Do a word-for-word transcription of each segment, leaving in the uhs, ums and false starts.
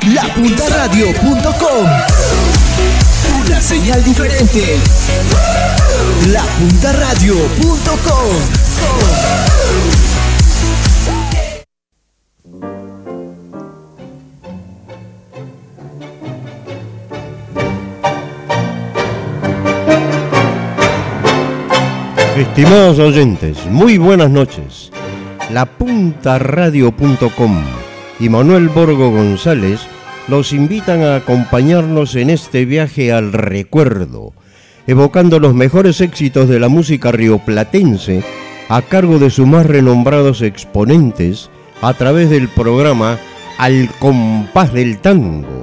la punta radio punto com. Una señal diferente. la punta radio punto com. Estimados oyentes, muy buenas noches. la punta radio punto com y Manuel Borgo González los invitan a acompañarnos en este viaje al recuerdo, evocando los mejores éxitos de la música rioplatense a cargo de sus más renombrados exponentes a través del programa Al Compás del Tango.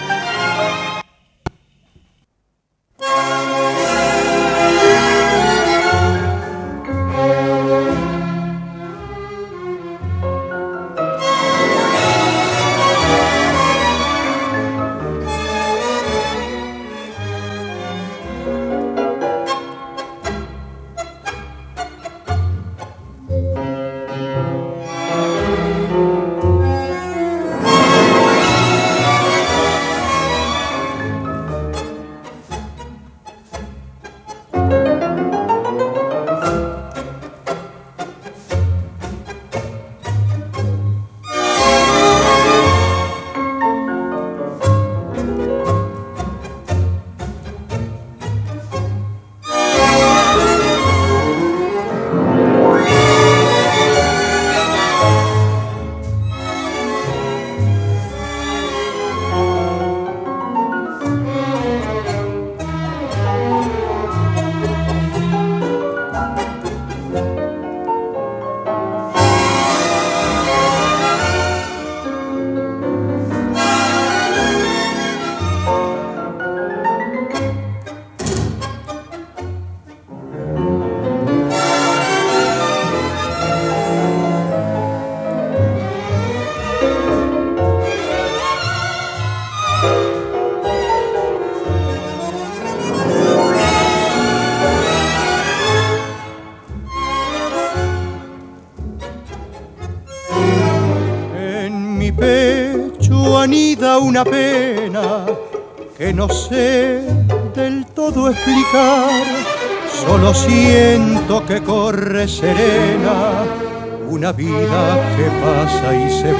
Una pena que no sé del todo explicar, solo siento que corre serena una vida que pasa y se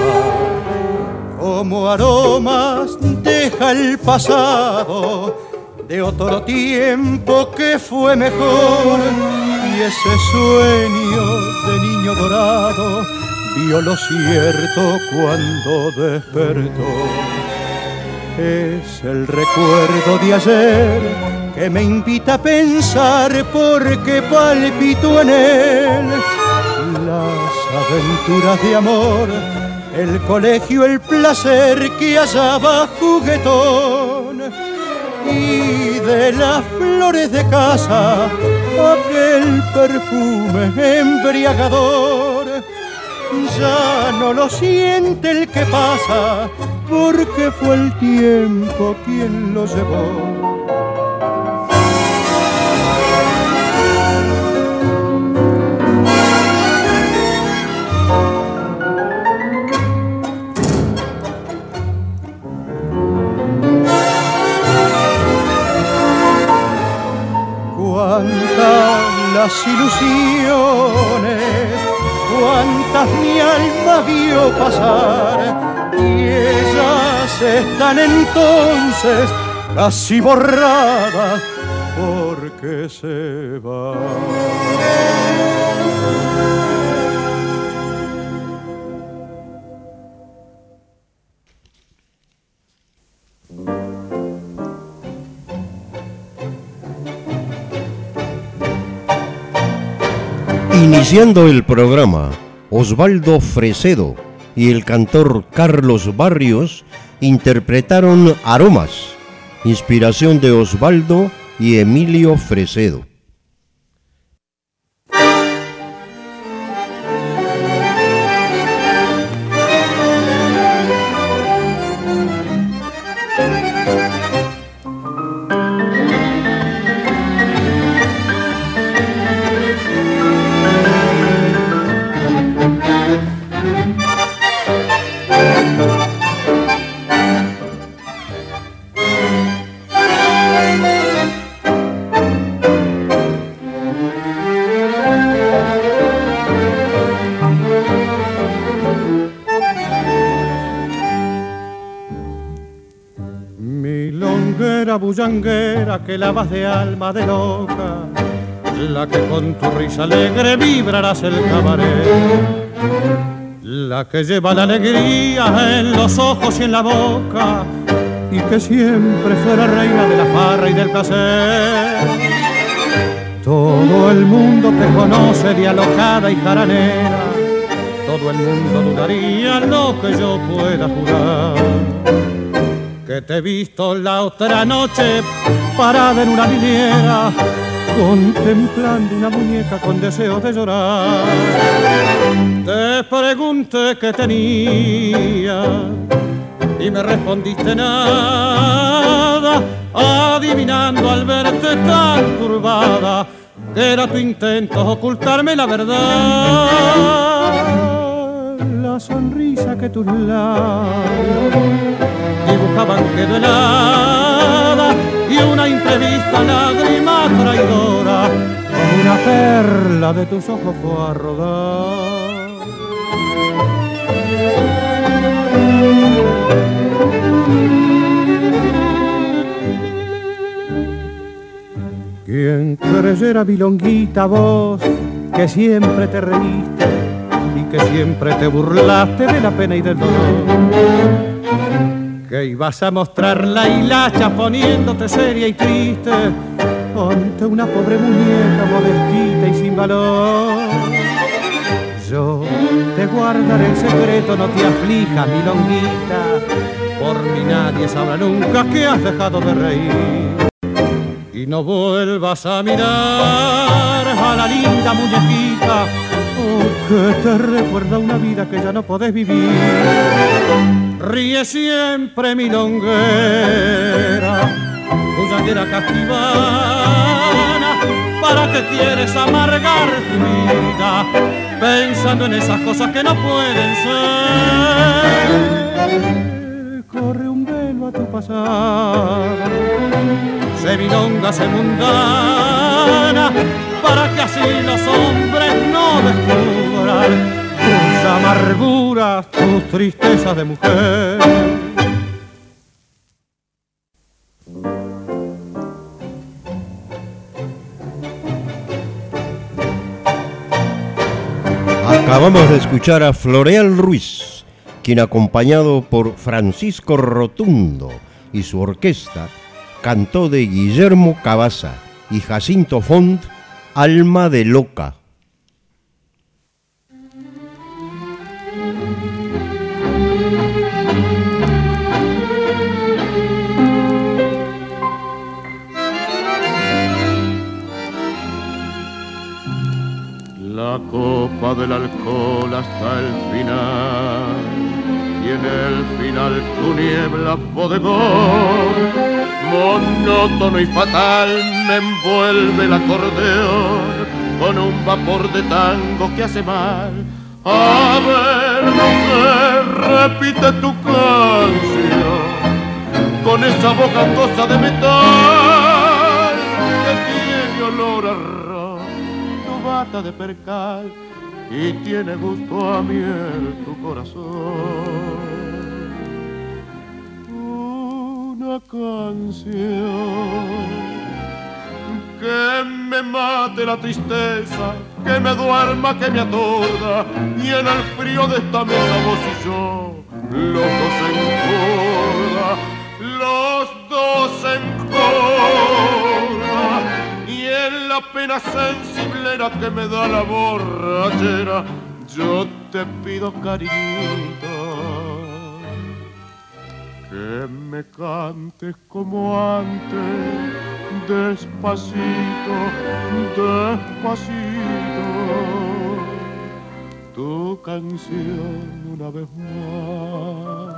va, como aromas deja el pasado de otro tiempo que fue mejor, y ese sueño de niño dorado vio lo cierto cuando despertó. Es el recuerdo de ayer que me invita a pensar porque palpito en él las aventuras de amor, el colegio, el placer que hallaba juguetón, y de las flores de casa aquel perfume embriagador. Ya no lo siente el que pasa, porque fue el tiempo quien lo llevó. Cuántas las ilusiones, cuántas mi alma vio pasar, y ellas están entonces casi borradas porque se van. Iniciando el programa, Osvaldo Fresedo y el cantor Carlos Barrios interpretaron Aromas, inspiración de Osvaldo y Emilio Fresedo. muñera bullanguera que lavas de alma de loca, la que con tu risa alegre vibrarás el cabaret, la que lleva la alegría en los ojos y en la boca, y que siempre fue la reina de la farra y del placer. Todo el mundo te conoce de alocada y jaranera, todo el mundo dudaría lo que yo pueda jurar, que te he visto la otra noche parada en una liniera, contemplando una muñeca con deseo de llorar. Te pregunté qué tenía y me respondiste nada, adivinando al verte tan turbada que era tu intento ocultarme la verdad. La sonrisa que tus labios dibujaban quedó helada y una imprevista lágrima traidora como una perla de tus ojos fue a rodar. Quien creyera, milonguita, vos que siempre te reíste y que siempre te burlaste de la pena y del dolor, que ibas a mostrar la hilacha poniéndote seria y triste ante una pobre muñeca modestita y sin valor. Yo te guardaré el secreto, no te aflijas, milonguita, por mí nadie sabrá nunca que has dejado de reír. Y no vuelvas a mirar a la linda muñequita, oh, que te recuerda una vida que ya no podés vivir. Ríe siempre, milonguera, bullanguera casquivana, ¿para qué quieres amargar tu vida pensando en esas cosas que no pueden ser? Corre un velo a tu pasado, se milonga, se mundana, para que así los hombres no descubran tus amarguras, tus tristezas de mujer. Acabamos de escuchar a Floreal Ruiz, quien acompañado por Francisco Rotundo y su orquesta, cantó de Guillermo Cabaza y Jacinto Font, Alma de Loca. La copa del alcohol hasta el final, y en el final tu niebla bodegón, monótono y fatal me envuelve el acordeón con un vapor de tango que hace mal. A ver, mujer, repite tu canción con esa boca cosa de metal que tiene olor a ron, tu bata de percal y tiene gusto a miel tu corazón. Una canción que me mate la tristeza, que me duerma, que me atorda, y en el frío de esta mesa vos y yo, los dos en corda, los dos en corda, y en la pena sensiblera que me da la borrachera, yo te pido, cariñito, que me cantes como antes, despacito, despacito, tu canción una vez más.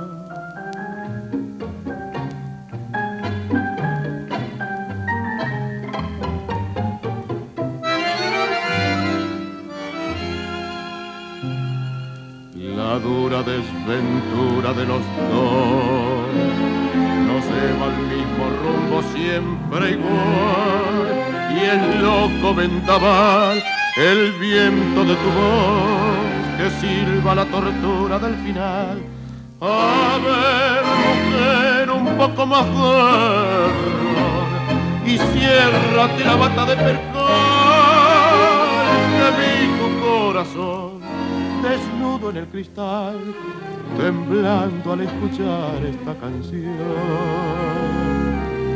La dura desventura de los dos nos lleva al mismo rumbo siempre igual, y el loco vendaval, el viento de tu voz que silba la tortura del final. A ver, mujer, un poco más cerrar y ciérrate la bata de percal de mi corazón, desnudo en el cristal, temblando al escuchar esta canción.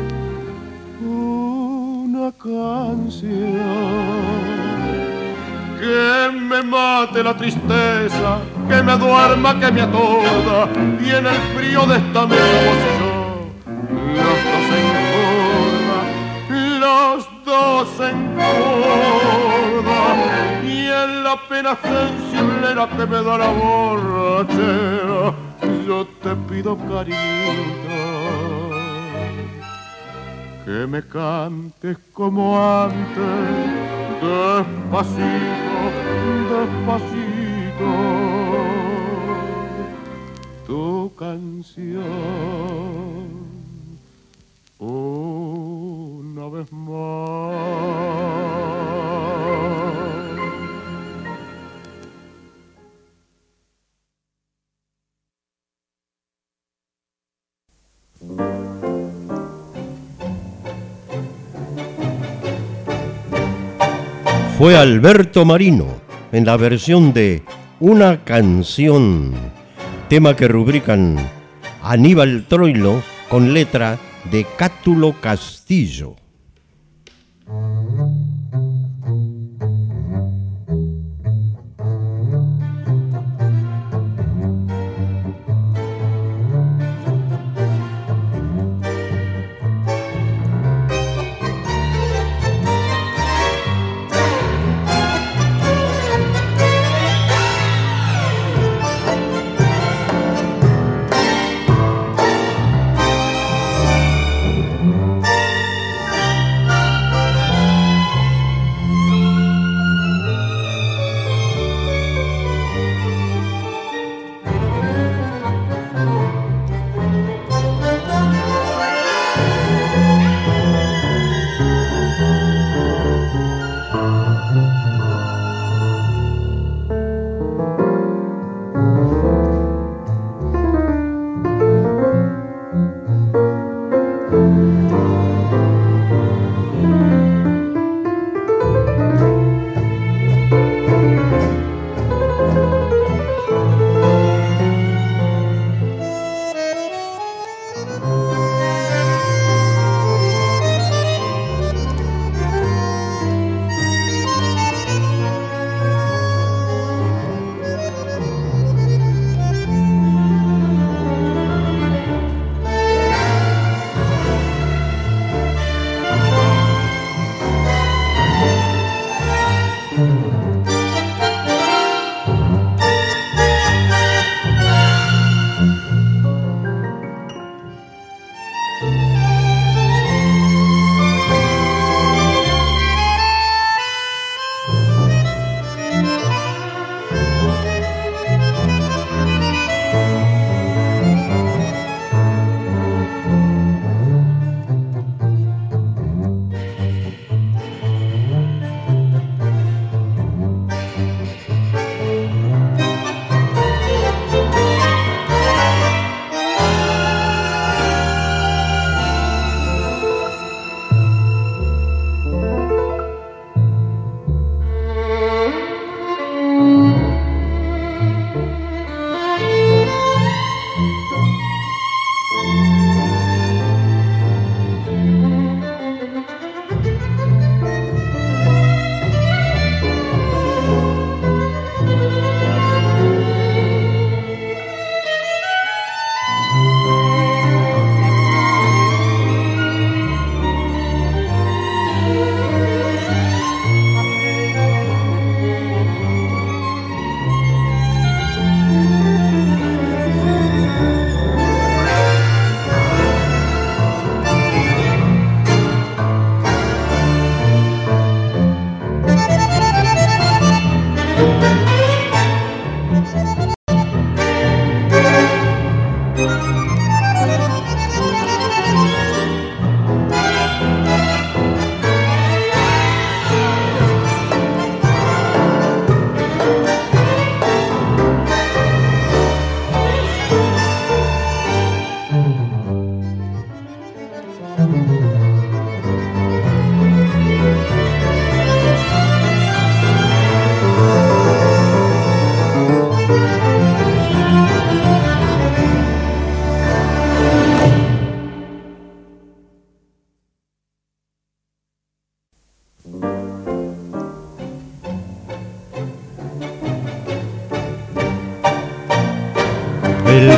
Una canción que me mate la tristeza, que me duerma, que me atorda, y en el frío de esta misma posición los dos en corda, los dos en corda, y en la pena sensiblera que me da la borrachera, yo te pido, cariñito, que me cantes como antes, despacito, despacito, tu canción una vez más. Fue Alberto Marino en la versión de Una canción, tema que rubrican Aníbal Troilo con letra de Cátulo Castillo.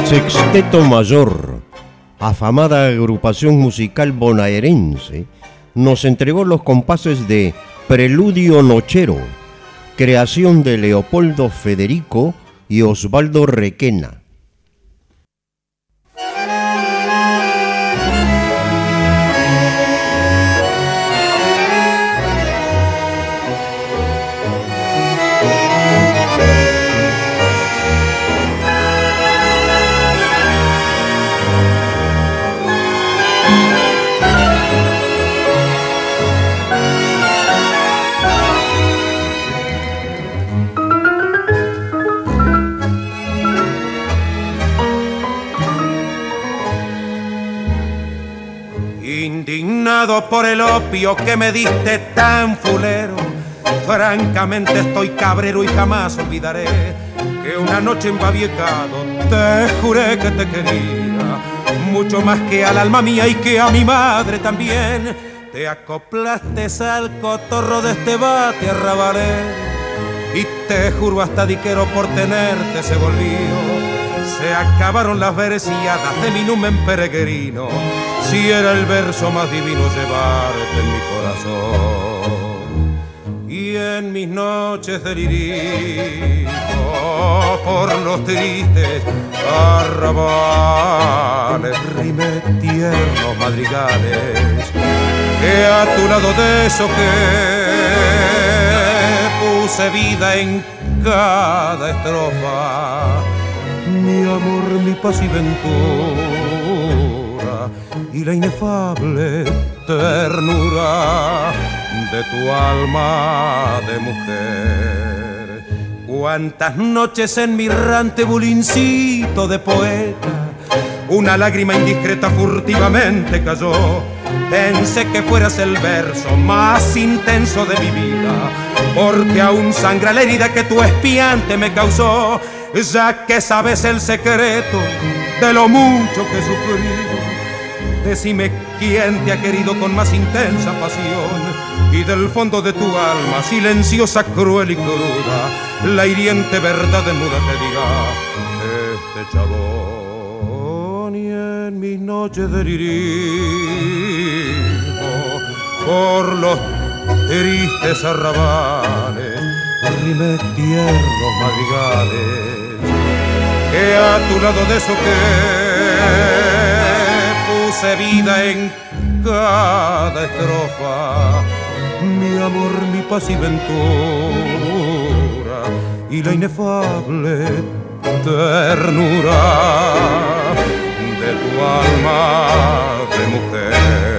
Sexteto Mayor, afamada agrupación musical bonaerense, nos entregó los compases de Preludio Nochero, creación de Leopoldo Federico y Osvaldo Requena. Indignado por el opio que me diste tan fulero, francamente estoy cabrero y jamás olvidaré que una noche en Baviecado te juré que te quería mucho más que al alma mía y que a mi madre también. Te acoplaste al cotorro de este bate arrabalero y te juro hasta diquero por tenerte se volvió. Se acabaron las versilladas de mi numen peregrino, si era el verso más divino llevarte en mi corazón. Y en mis noches de lirismo por los tristes arrabales rime tiernos madrigales, que a tu lado de eso que puse vida en cada estrofa. Mi amor, mi paz y ventura y la inefable ternura de tu alma de mujer. Cuántas noches en mi errante bulincito de poeta una lágrima indiscreta furtivamente cayó. Pensé que fueras el verso más intenso de mi vida, porque aún sangra la herida que tu espiante me causó. Ya que sabes el secreto de lo mucho que he sufrido, decime quién te ha querido con más intensa pasión, y del fondo de tu alma, silenciosa, cruel y cruda, la hiriente verdad desnuda te dirá este chabón. Y en mis noches de lirismo por los tristes arrabales rime tiernos madrigales, que a tu lado de eso que puse vida en cada estrofa. Mi amor, mi paz y ventura y la inefable ternura de tu alma de mujer.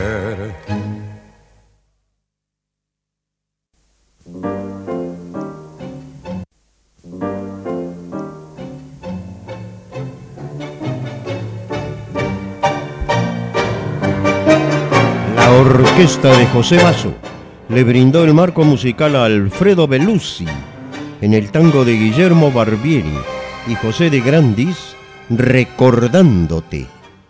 La orquesta de José Basso le brindó el marco musical a Alfredo Bellucci en el tango de Guillermo Barbieri y José de Grandis, Recordándote.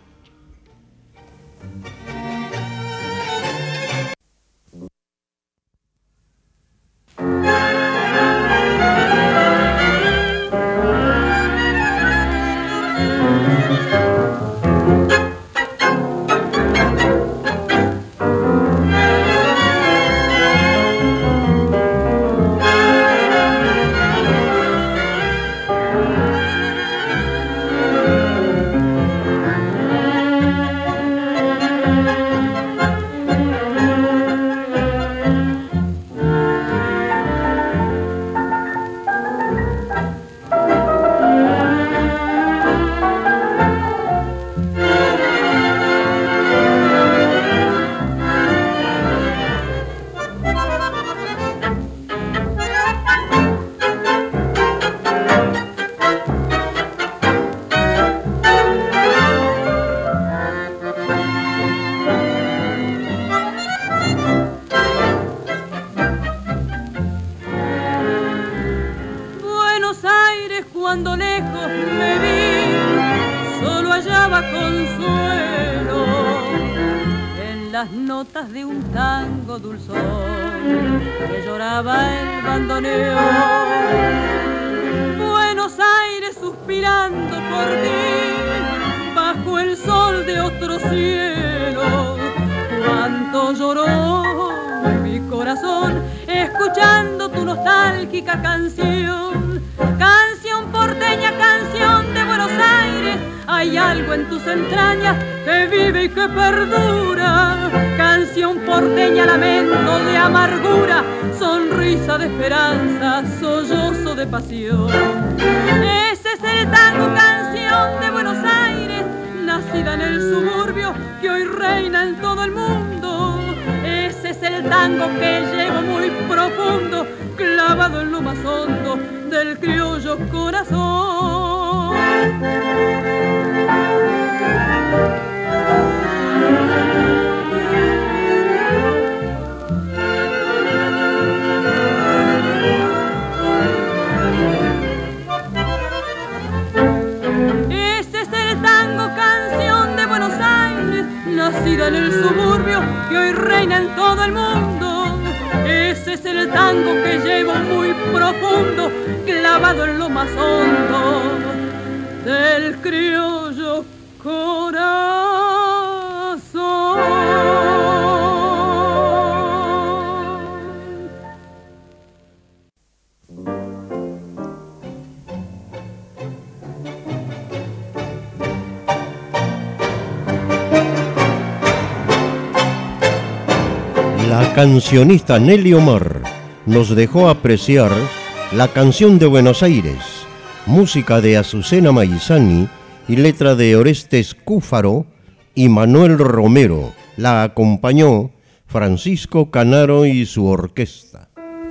las notas de un tango dulzón que lloraba el bandoneón. Buenos Buenos Aires suspirando por ti, bajo el sol de otro cielo. Cuánto lloró mi corazón escuchando tu nostálgica canción. Canción porteña, canción de Buenos Aires, hay algo en tus entrañas que vive y que perdura. Canción porteña, lamento de amargura, sonrisa de esperanza, sollozo de pasión. Ese es el tango, canción de Buenos Aires, nacida en el suburbio que hoy reina en todo el mundo. Ese es el tango que llevo muy profundo, clavado en lo más hondo del criollo corazón. Ese es el tango, canción de Buenos Aires, nacida en el suburbio que hoy reina en todo el mundo. Ese es el tango que llevo muy profundo, clavado en lo más hondo del criollo corazón. La cancionista Nelly Omar nos dejó apreciar la canción de Buenos Aires, música de Azucena Maizani y letra de Orestes Cúfaro y Manuel Romero. La acompañó Francisco Canaro y su orquesta.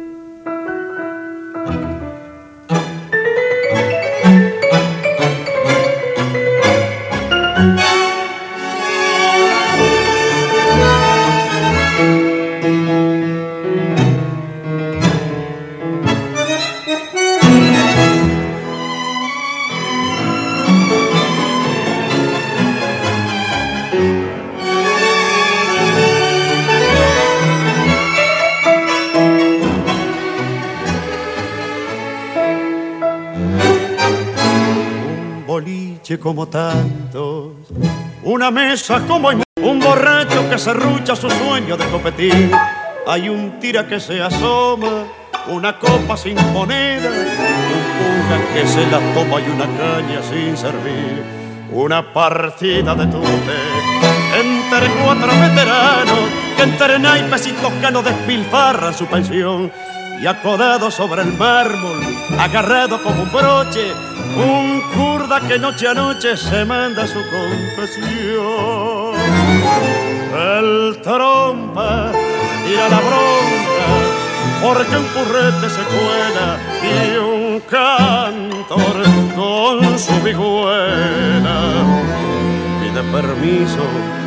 Como tantos, una mesa como hay, un borracho que serrucha su sueño de copetín. Hay un tira que se asoma, una copa sin moneda, un puja que se la toma y una caña sin servir. Una partida de tute entre cuatro veteranos que entre naipes y toscanos despilfarran su pensión. Y acodado sobre el mármol, agarrado como un broche, un kurda que noche a noche se manda su confesión. El trompa tira la bronca porque un purrete se cuela y un cantor con su vihuela pide permiso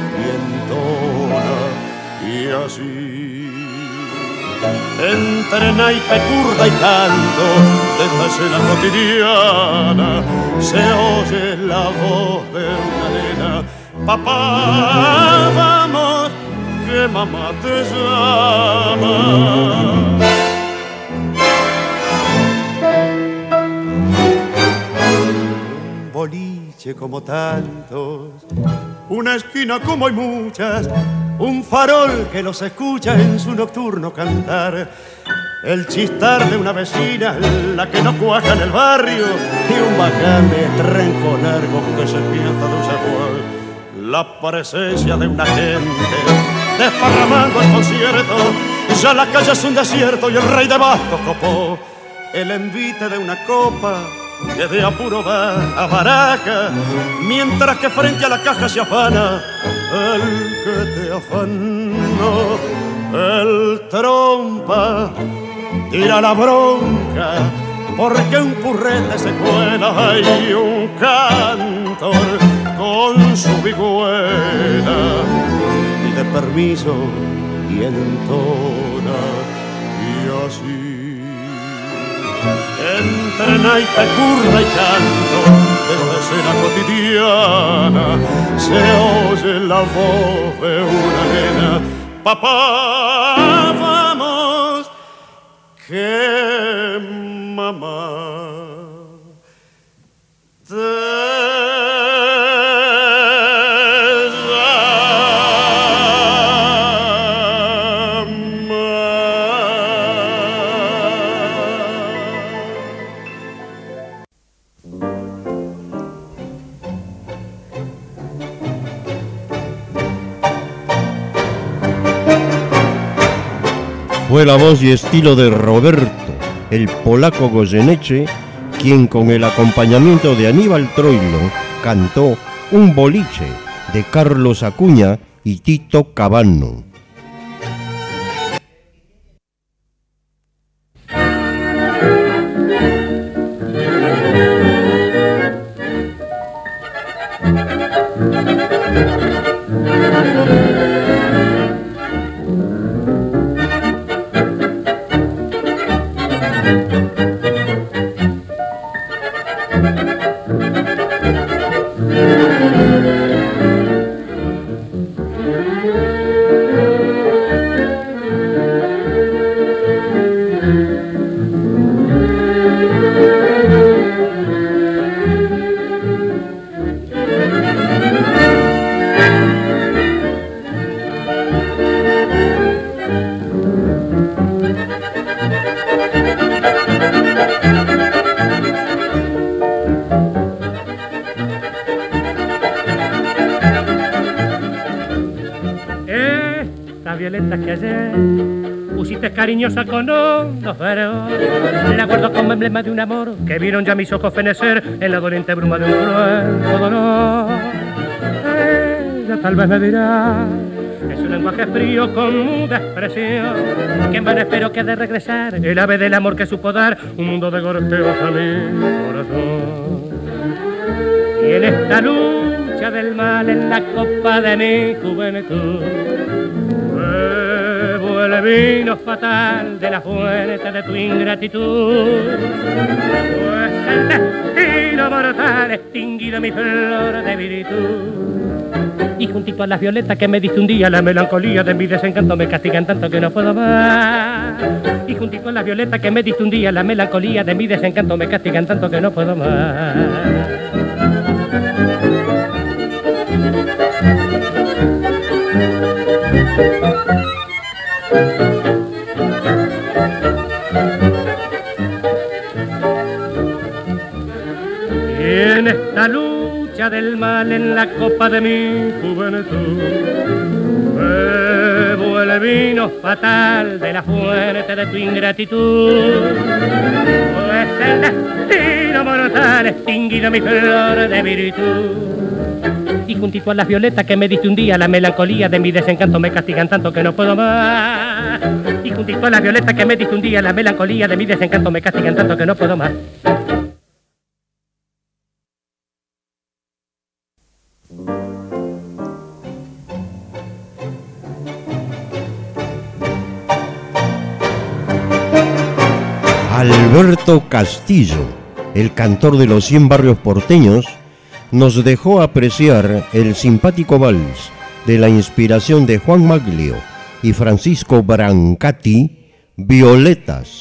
y entona y así. Entre naipe, curda y canto de esta escena cotidiana se oye la voz de una nena. Papá, vamos, que mamá te llama. Un boliche como tantos, una esquina como hay muchas, un farol que los escucha en su nocturno cantar, el chistar de una vecina, la que no cuaja en el barrio, y un bacán de trenco largo que se piensa de un sagual. La presencia de una gente desparramando el concierto, ya la calle es un desierto y el rey de bastos copó. El envite de una copa que de apuro va a baraja, mientras que frente a la caja se afana el que te afanó. El trompa tira la bronca porque un purrete se cuela y un cantor con su vihuela pide permiso y entona y así. Entre naipe, curda y canto de la escena cotidiana se oye la voz de una nena. Papá, vamos, que mamá Fue la voz y estilo de Roberto, el polaco Goyeneche, quien con el acompañamiento de Aníbal Troilo cantó Un boliche de Carlos Acuña y Tito Cabano. Cariñosa con hondos fervores, la guardo como emblema de un amor que vieron ya mis ojos fenecer en la doliente bruma de un cruel dolor. Ella tal vez me dirá, es un lenguaje frío con muda expresión, que en vano espero que ha de regresar el ave del amor que supo dar un mundo de golpeos a mi corazón. Y en esta lucha del mal en la copa de mi juventud, el vino fatal de la fuente de tu ingratitud, pues el destino mortal extinguido mi flor de virtud. Y juntito a las violetas que me diste un día, la melancolía de mi desencanto me castigan tanto que no puedo más. Y juntito a las violetas que me diste un día, la melancolía de mi desencanto me castigan tanto que no puedo más. Y en esta lucha del mal en la copa de mi juventud, bebo el vino fatal de la fuente de tu ingratitud, pues el destino mortal extinguido mi flor de virtud. Y juntito a las violetas que me diste un día, la melancolía de mi desencanto me castigan tanto que no puedo más. Y juntito a las violetas que me diste un día, la melancolía de mi desencanto me castigan tanto que no puedo más. Alberto Castillo, el cantor de los cien barrios porteños, nos dejó apreciar el simpático vals de la inspiración de Juan Maglio y Francisco Brancati, Violetas.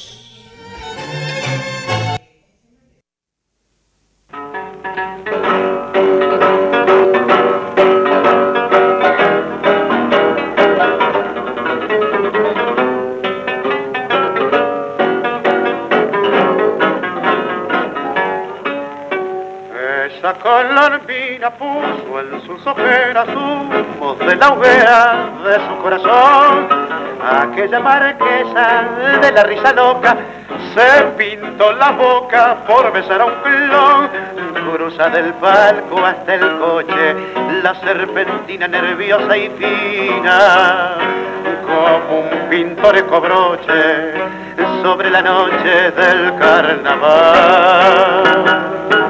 Colombina puso en sus ojeras humos de la hoguera de su corazón. Aquella marquesa de la risa loca se pintó la boca por besar a un clon. Cruza del palco hasta el coche la serpentina nerviosa y fina, como un pintoresco broche sobre la noche del carnaval.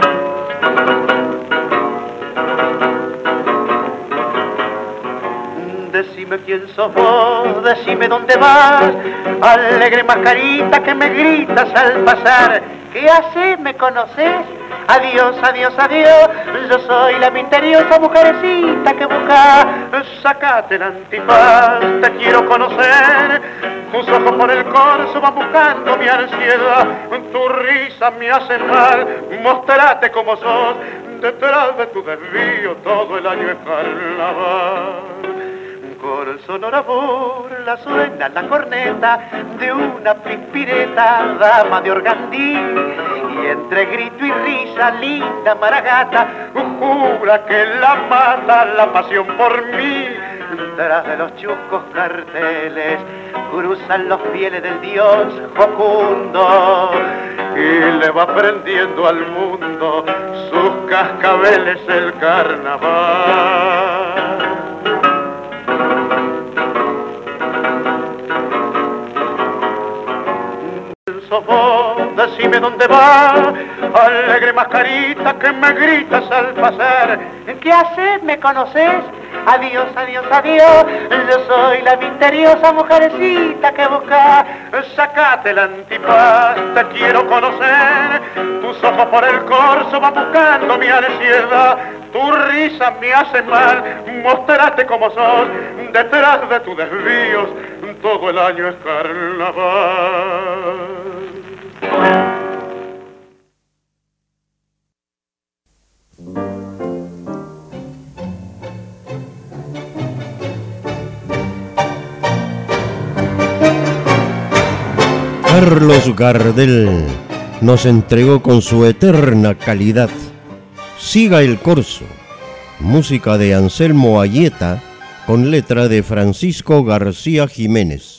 Decime quién sos vos, decime dónde vas, alegre mascarita que me gritas al pasar. ¿Qué haces? ¿Me conoces? Adiós, adiós, adiós, yo soy la misteriosa mujercita que busca. Sácate el antifaz, te quiero conocer. Tus ojos por el corso van buscando mi ansiedad. Tu risa me hace mal, mostrate como sos. Detrás de tu desvío todo el año es carnaval. Con sonora burla suena la corneta de una pispireta, dama de Organdí, y entre grito y risa, linda maragata, jura que la mata la pasión por mí. tras de los chuscos carteles cruzan los fieles del dios Jocundo y le va prendiendo al mundo sus cascabeles el carnaval. Vos, decime dónde va, alegre mascarita que me gritas al pasar. ¿Qué haces? ¿Me conoces? Adiós, adiós, adiós, yo soy la misteriosa mujercita que busca. Sacate el antifaz, te quiero conocer. Tus ojos por el corso van buscando mi ansiedad. Tu risa me hace mal, mostrate como sos. Detrás de tus desvíos, todo el año es carnaval. Carlos Gardel nos entregó con su eterna calidad Siga el Corso, música de Anselmo Ayeta con letra de Francisco García Jiménez.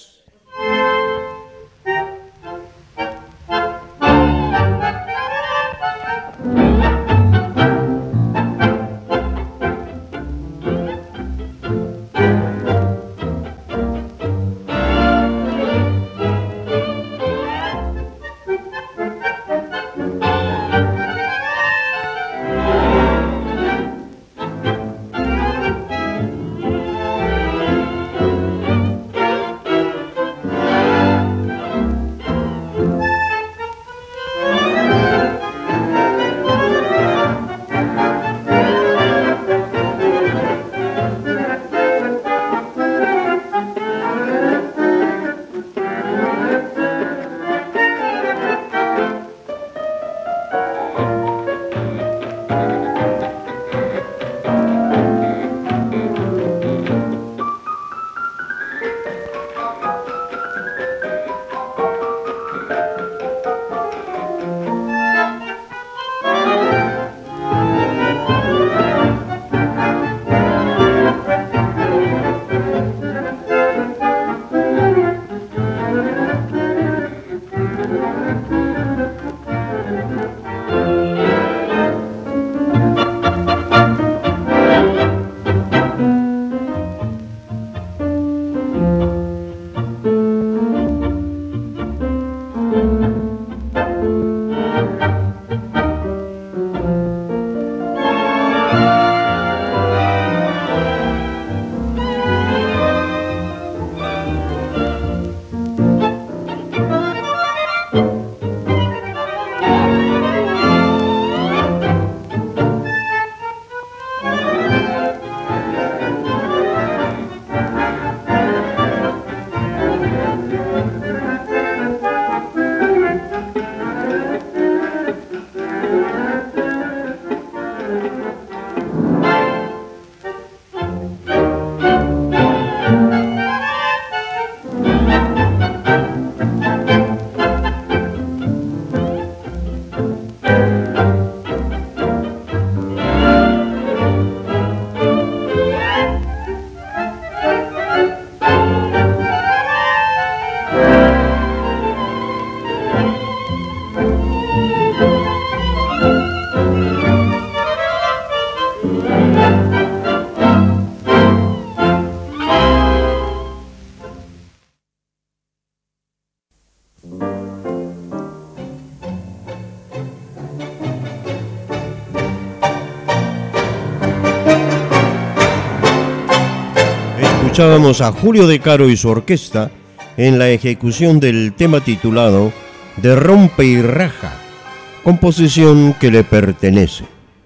Escuchábamos a Julio De Caro y su orquesta en la ejecución del tema titulado De Rompe y Raja, composición que le pertenece.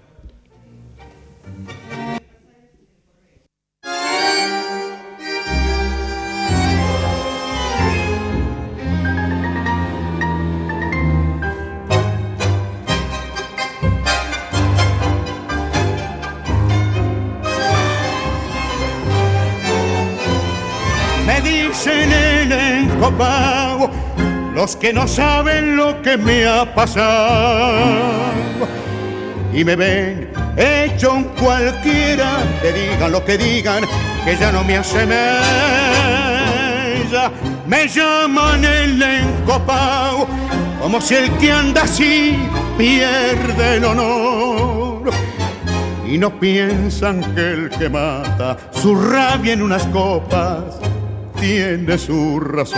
Los que no saben lo que me ha pasado y me ven hecho un cualquiera, que digan lo que digan, que ya no me asemeja. Me llaman el encopao, como si el que anda así pierde el honor. Y no piensan que el que mata su rabia en unas copas tiene su razón.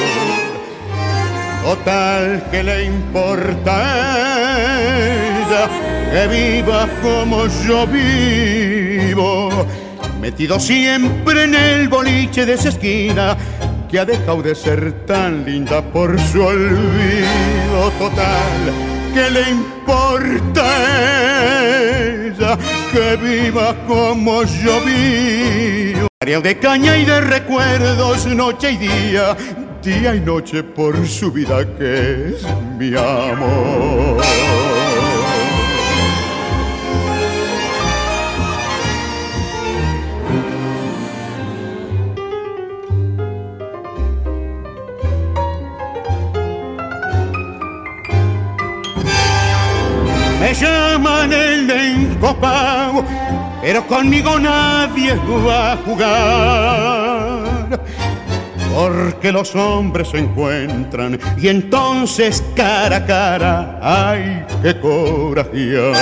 Total, que le importa a ella que viva como yo vivo, metido siempre en el boliche de esa esquina que ha dejado de ser tan linda por su olvido. Total, que le importa a ella que viva como yo vivo, área de caña y de recuerdos, noche y día, día y noche por su vida que es mi amor. Me llaman el encopao, pero conmigo nadie va a jugar, porque los hombres se encuentran y entonces cara a cara hay que corajear.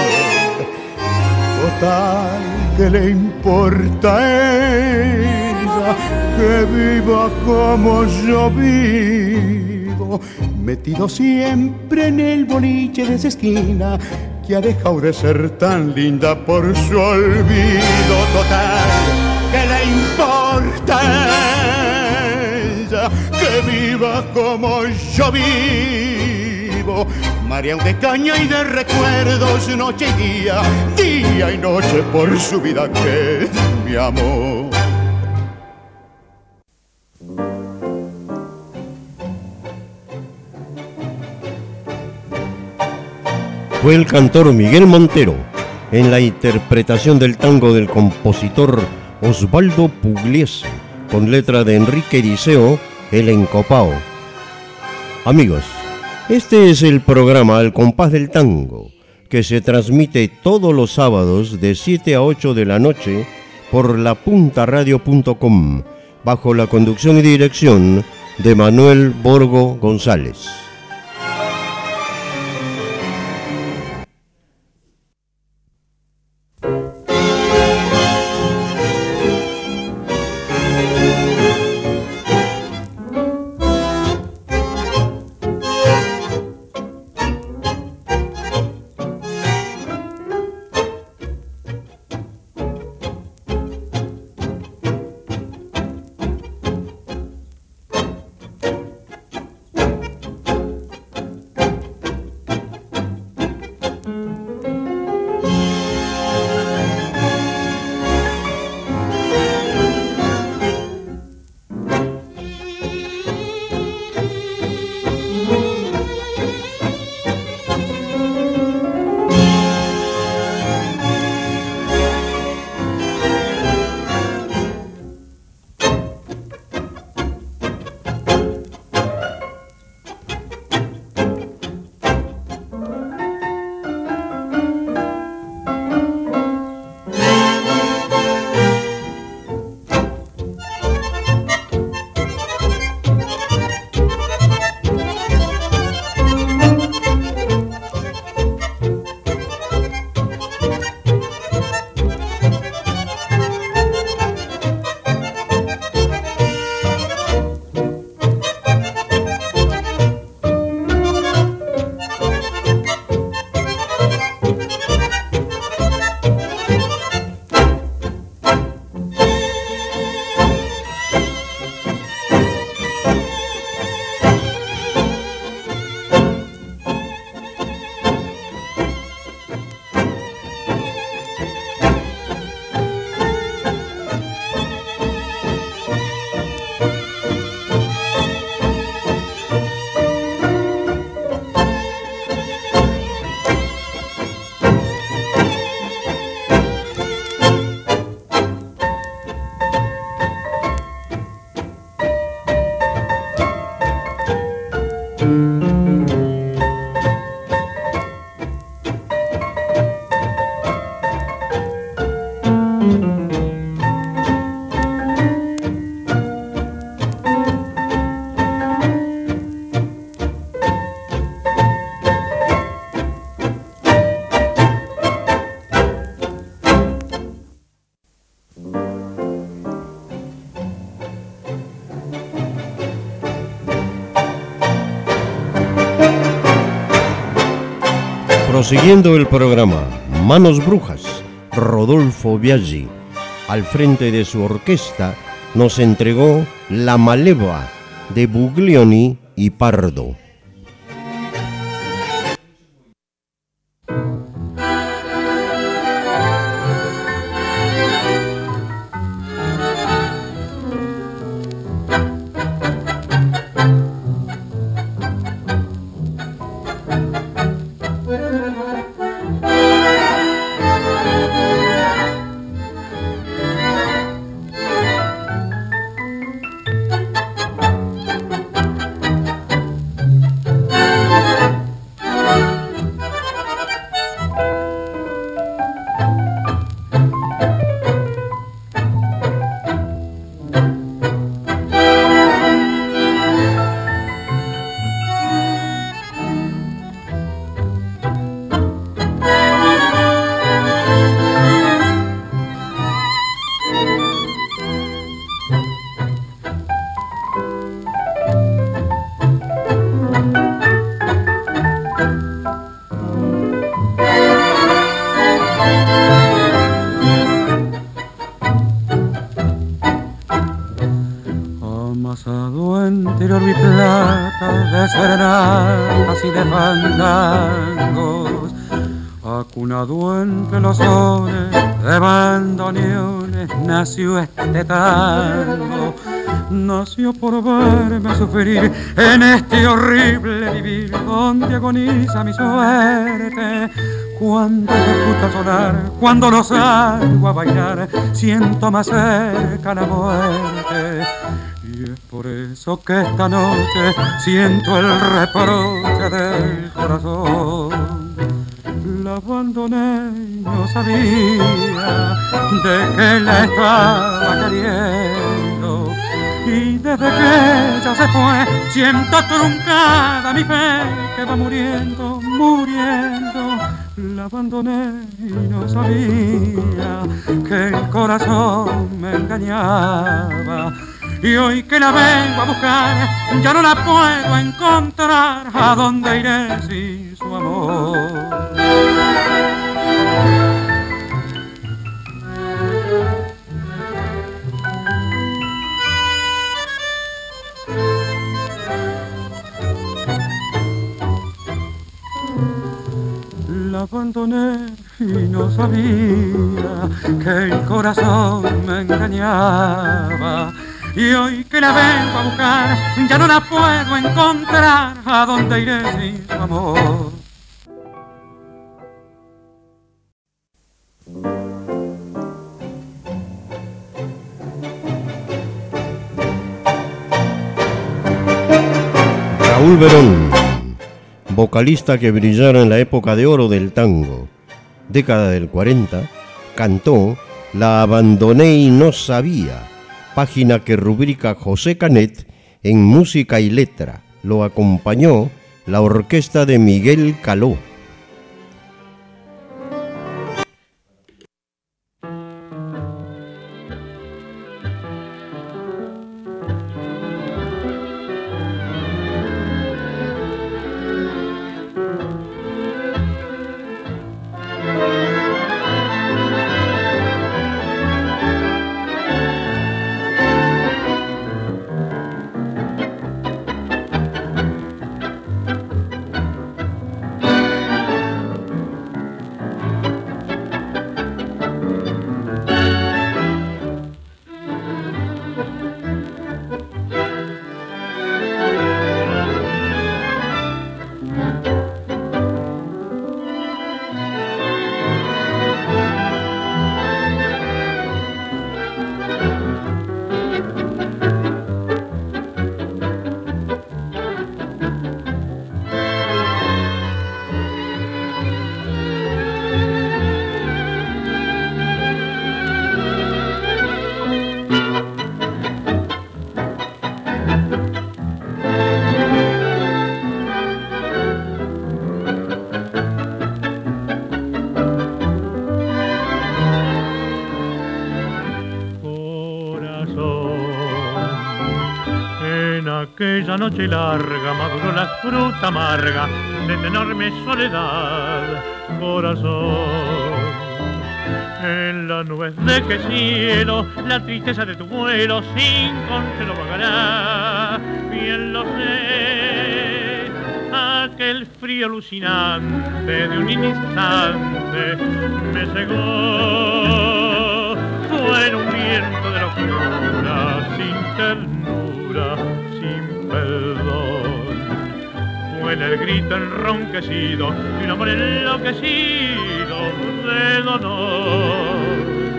Total, que le importa a ella que viva como yo vivo, metido siempre en el boliche de esa esquina que ha dejado de ser tan linda por su olvido. Total, que le importa ella que viva como yo vivo, mareado de caña y de recuerdos, noche y día, día y noche por su vida que es mi amor. Fue el cantor Miguel Montero en la interpretación del tango del compositor Osvaldo Pugliese, con letra de Enrique Diceo, El Encopao. Amigos, este es el programa Al Compás del Tango, que se transmite todos los sábados de siete a ocho de la noche por la punta radio punto com, bajo la conducción y dirección de Manuel Borgo González. Prosiguiendo el programa, Manos Brujas, Rodolfo Biaggi, al frente de su orquesta, nos entregó La Maleva de Buglioni y Pardo. Serenatas y de fandangos, acunado entre los sones de bandoneones, nació este tango. Nació por verme sufrir en este horrible vivir donde agoniza mi suerte. Cuando se escucha sonar, cuando no salgo a bailar, siento más cerca la muerte. Y es por eso que esta noche siento el reproche del corazón. La abandoné y no sabía de qué la estaba queriendo. Y desde que ella se fue, siento truncada mi fe que va muriendo, muriendo. La abandoné y no sabía que el corazón me engañaba. Y hoy que la vengo a buscar, ya no la puedo encontrar. ¿A dónde iré sin su amor? La abandoné y no sabía que el corazón me engañaba. Y hoy que la vengo a buscar, ya no la puedo encontrar. ¿A dónde iré sin su amor? Raúl Verón, vocalista que brillara en la época de oro del tango, década del cuarenta, cantó La abandoné y no sabía, página que rubrica José Canet en música y letra. Lo acompañó la orquesta de Miguel Caló. Aquella noche larga maduró la fruta amarga de esta enorme soledad, corazón. En las nubes de qué cielo la tristeza de tu vuelo sin consuelo vagará, bien lo sé. Aquel frío alucinante de un instante me cegó, fue en un viento de locura sin ternura, sin perdón. Fue en el grito enronquecido de un amor enloquecido de dolor.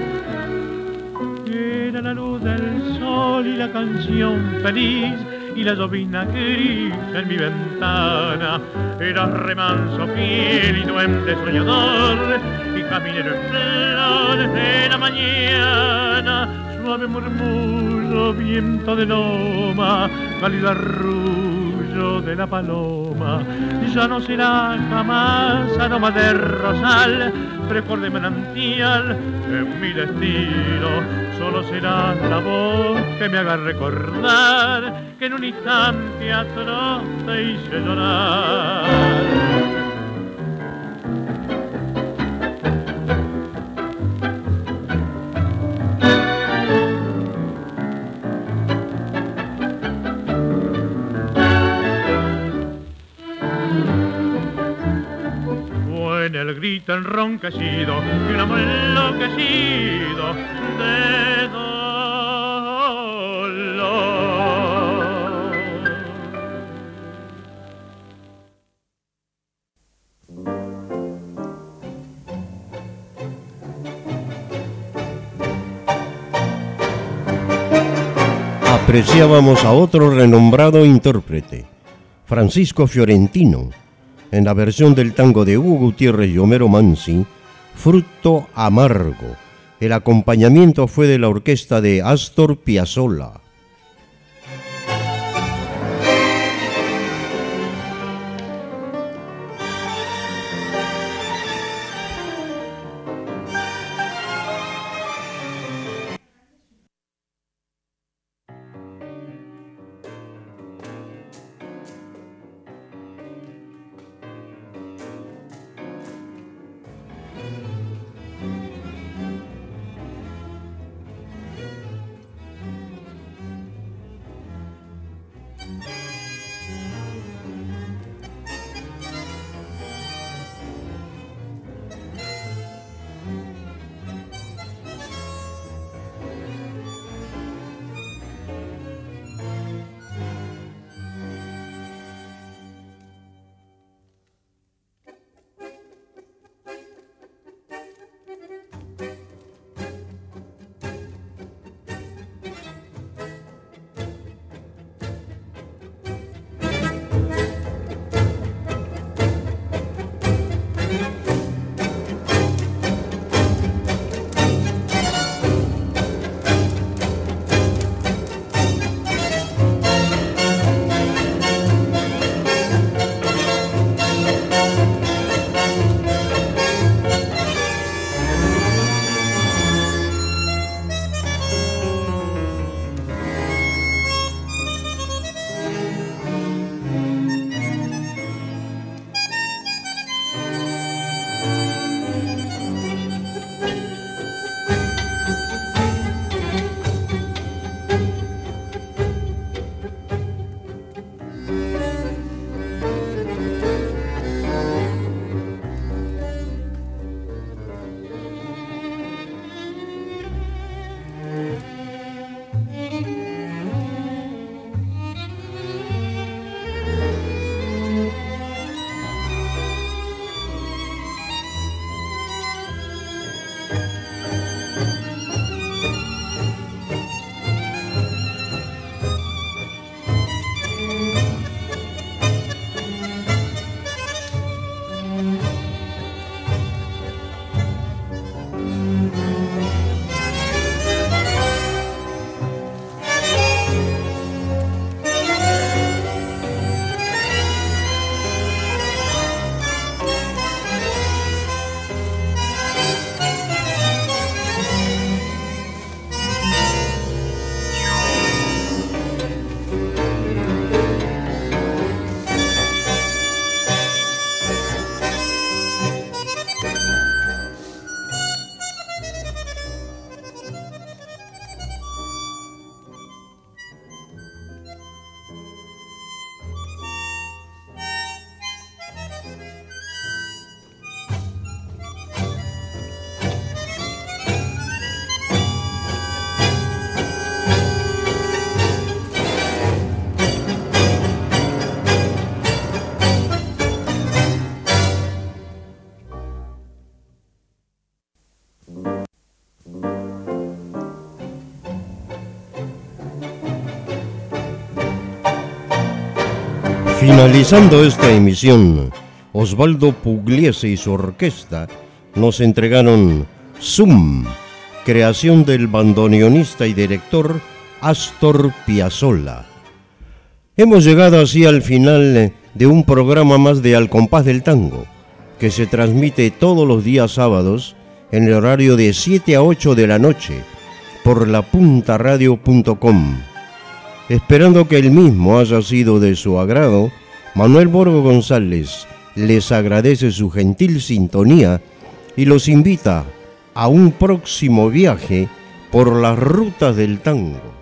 Era la luz del sol y la canción feliz y la llovizna gris en mi ventana. Era remanso fiel y duende soñador y caminero en flores de la mañana. Suave murmullo, viento de loma, cálido arrullo de la paloma. Ya no será jamás aroma de rosal, frescor de manantial en mi destino. Solo será la voz que me haga recordar que en un instante atroz te hice llorar. En el grito enronquecido y un amor enloquecido de dolor. Apreciábamos a otro renombrado intérprete, Francisco Fiorentino, en la versión del tango de Hugo Gutiérrez y Homero Mansi, Fruto Amargo. El acompañamiento fue de la orquesta de Astor Piazzolla. Finalizando esta emisión, Osvaldo Pugliese y su orquesta nos entregaron Zoom, creación del bandoneonista y director Astor Piazzolla. Hemos llegado así al final de un programa más de Al Compás del Tango, que se transmite todos los días sábados en el horario de siete a ocho de la noche por la punta radio punto com. Esperando que el mismo haya sido de su agrado, Manuel Borgo González les agradece su gentil sintonía y los invita a un próximo viaje por las rutas del tango.